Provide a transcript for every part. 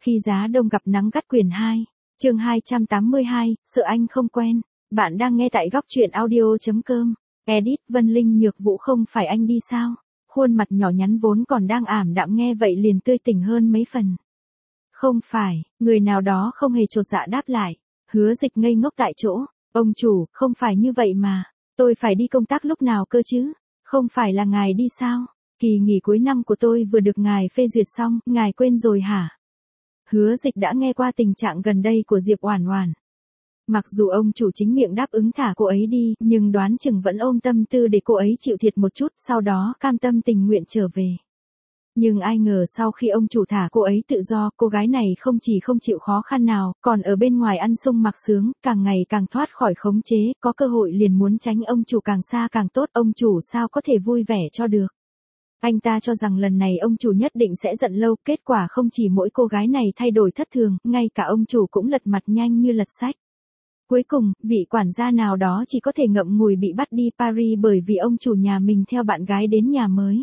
Khi giá đông gặp nắng gắt quyển 2, chương 282, sợ anh không quen. Bạn đang nghe tại góc truyện audio.com. Edit Vân Linh Nhược Vũ không phải anh đi sao? Khuôn mặt nhỏ nhắn vốn còn đang ảm đạm nghe vậy liền tươi tỉnh hơn mấy phần. Không phải, người nào đó không hề chột dạ đáp lại. Hứa Dịch ngây ngốc tại chỗ. Ông chủ, không phải như vậy mà. Tôi phải đi công tác lúc nào cơ chứ? Không phải là ngài đi sao? Kỳ nghỉ cuối năm của tôi vừa được ngài phê duyệt xong, ngài quên rồi hả? Hứa Dịch đã nghe qua tình trạng gần đây của Diệp Oản Oản. Mặc dù ông chủ chính miệng đáp ứng thả cô ấy đi, nhưng đoán chừng vẫn ôm tâm tư để cô ấy chịu thiệt một chút, sau đó cam tâm tình nguyện trở về. Nhưng ai ngờ sau khi ông chủ thả cô ấy tự do, cô gái này không chỉ không chịu khó khăn nào, còn ở bên ngoài ăn sung mặc sướng, càng ngày càng thoát khỏi khống chế, có cơ hội liền muốn tránh ông chủ càng xa càng tốt, ông chủ sao có thể vui vẻ cho được. Anh ta cho rằng lần này ông chủ nhất định sẽ giận lâu, kết quả không chỉ mỗi cô gái này thay đổi thất thường, ngay cả ông chủ cũng lật mặt nhanh như lật sách. Cuối cùng, vị quản gia nào đó chỉ có thể ngậm ngùi bị bắt đi Paris bởi vì ông chủ nhà mình theo bạn gái đến nhà mới.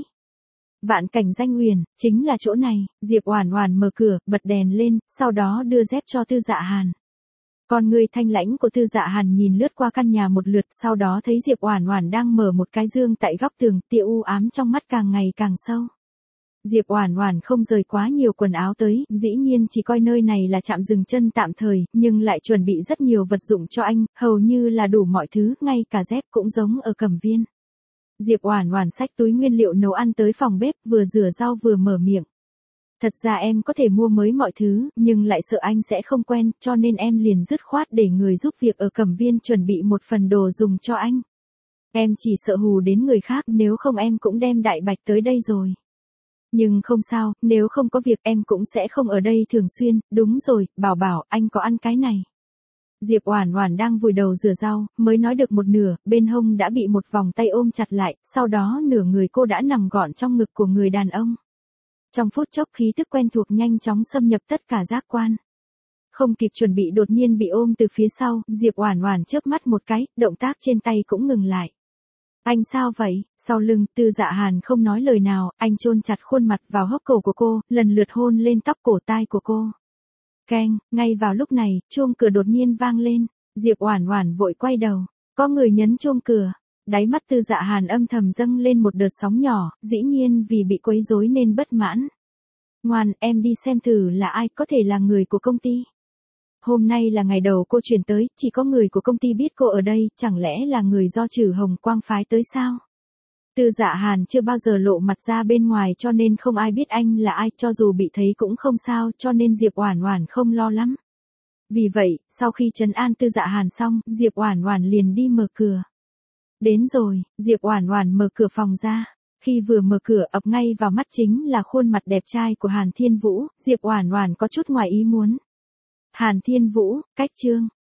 Vạn Cảnh Danh Uyển, chính là chỗ này. Diệp Oản Oản mở cửa, bật đèn lên, sau đó đưa dép cho Tư Dạ Hàn. Con người thanh lãnh của Tư Dạ Hàn nhìn lướt qua căn nhà một lượt, sau đó thấy Diệp Oản Oản đang mở một cái dương tại góc tường, tia u ám trong mắt càng ngày càng sâu. Diệp Oản Oản không rời quá nhiều quần áo tới, dĩ nhiên chỉ coi nơi này là trạm dừng chân tạm thời, nhưng lại chuẩn bị rất nhiều vật dụng cho anh, hầu như là đủ mọi thứ, ngay cả dép cũng giống ở Cẩm Viên. Diệp Oản Oản xách túi nguyên liệu nấu ăn tới phòng bếp, vừa rửa rau vừa mở miệng. Thật ra em có thể mua mới mọi thứ, nhưng lại sợ anh sẽ không quen, cho nên em liền dứt khoát để người giúp việc ở Cẩm Viên chuẩn bị một phần đồ dùng cho anh. Em chỉ sợ hù đến người khác, nếu không em cũng đem Đại Bạch tới đây rồi. Nhưng không sao, nếu không có việc em cũng sẽ không ở đây thường xuyên, đúng rồi, Bảo Bảo, anh có ăn cái này. Diệp Oản Oản đang vùi đầu rửa rau, mới nói được một nửa, bên hông đã bị một vòng tay ôm chặt lại, sau đó nửa người cô đã nằm gọn trong ngực của người đàn ông. Trong phút chốc khí thức quen thuộc nhanh chóng xâm nhập tất cả giác quan. Không kịp chuẩn bị đột nhiên bị ôm từ phía sau, Diệp Oản Oản chớp mắt một cái, động tác trên tay cũng ngừng lại. Anh sao vậy? Sau lưng, Tư Dạ Hàn không nói lời nào, anh chôn chặt khuôn mặt vào hốc cổ của cô, lần lượt hôn lên tóc cổ tai của cô. Keng, ngay vào lúc này, chuông cửa đột nhiên vang lên, Diệp Oản Oản vội quay đầu, có người nhấn chuông cửa. Đáy mắt Tư Dạ Hàn âm thầm dâng lên một đợt sóng nhỏ, dĩ nhiên vì bị quấy rối nên bất mãn. Ngoan, em đi xem thử là ai, có thể là người của công ty. Hôm nay là ngày đầu cô chuyển tới, chỉ có người của công ty biết cô ở đây, chẳng lẽ là người do Trử Hồng Quang phái tới sao? Tư Dạ Hàn chưa bao giờ lộ mặt ra bên ngoài cho nên không ai biết anh là ai, cho dù bị thấy cũng không sao, cho nên Diệp Oản Oản không lo lắm. Vì vậy, sau khi trấn an Tư Dạ Hàn xong, Diệp Oản Oản liền đi mở cửa. Đến rồi, Diệp Oản Oản mở cửa phòng ra. Khi vừa mở cửa ập ngay vào mắt chính là khuôn mặt đẹp trai của Hàn Thiên Vũ, Diệp Oản Oản có chút ngoài ý muốn. Hàn Thiên Vũ, cách Trương,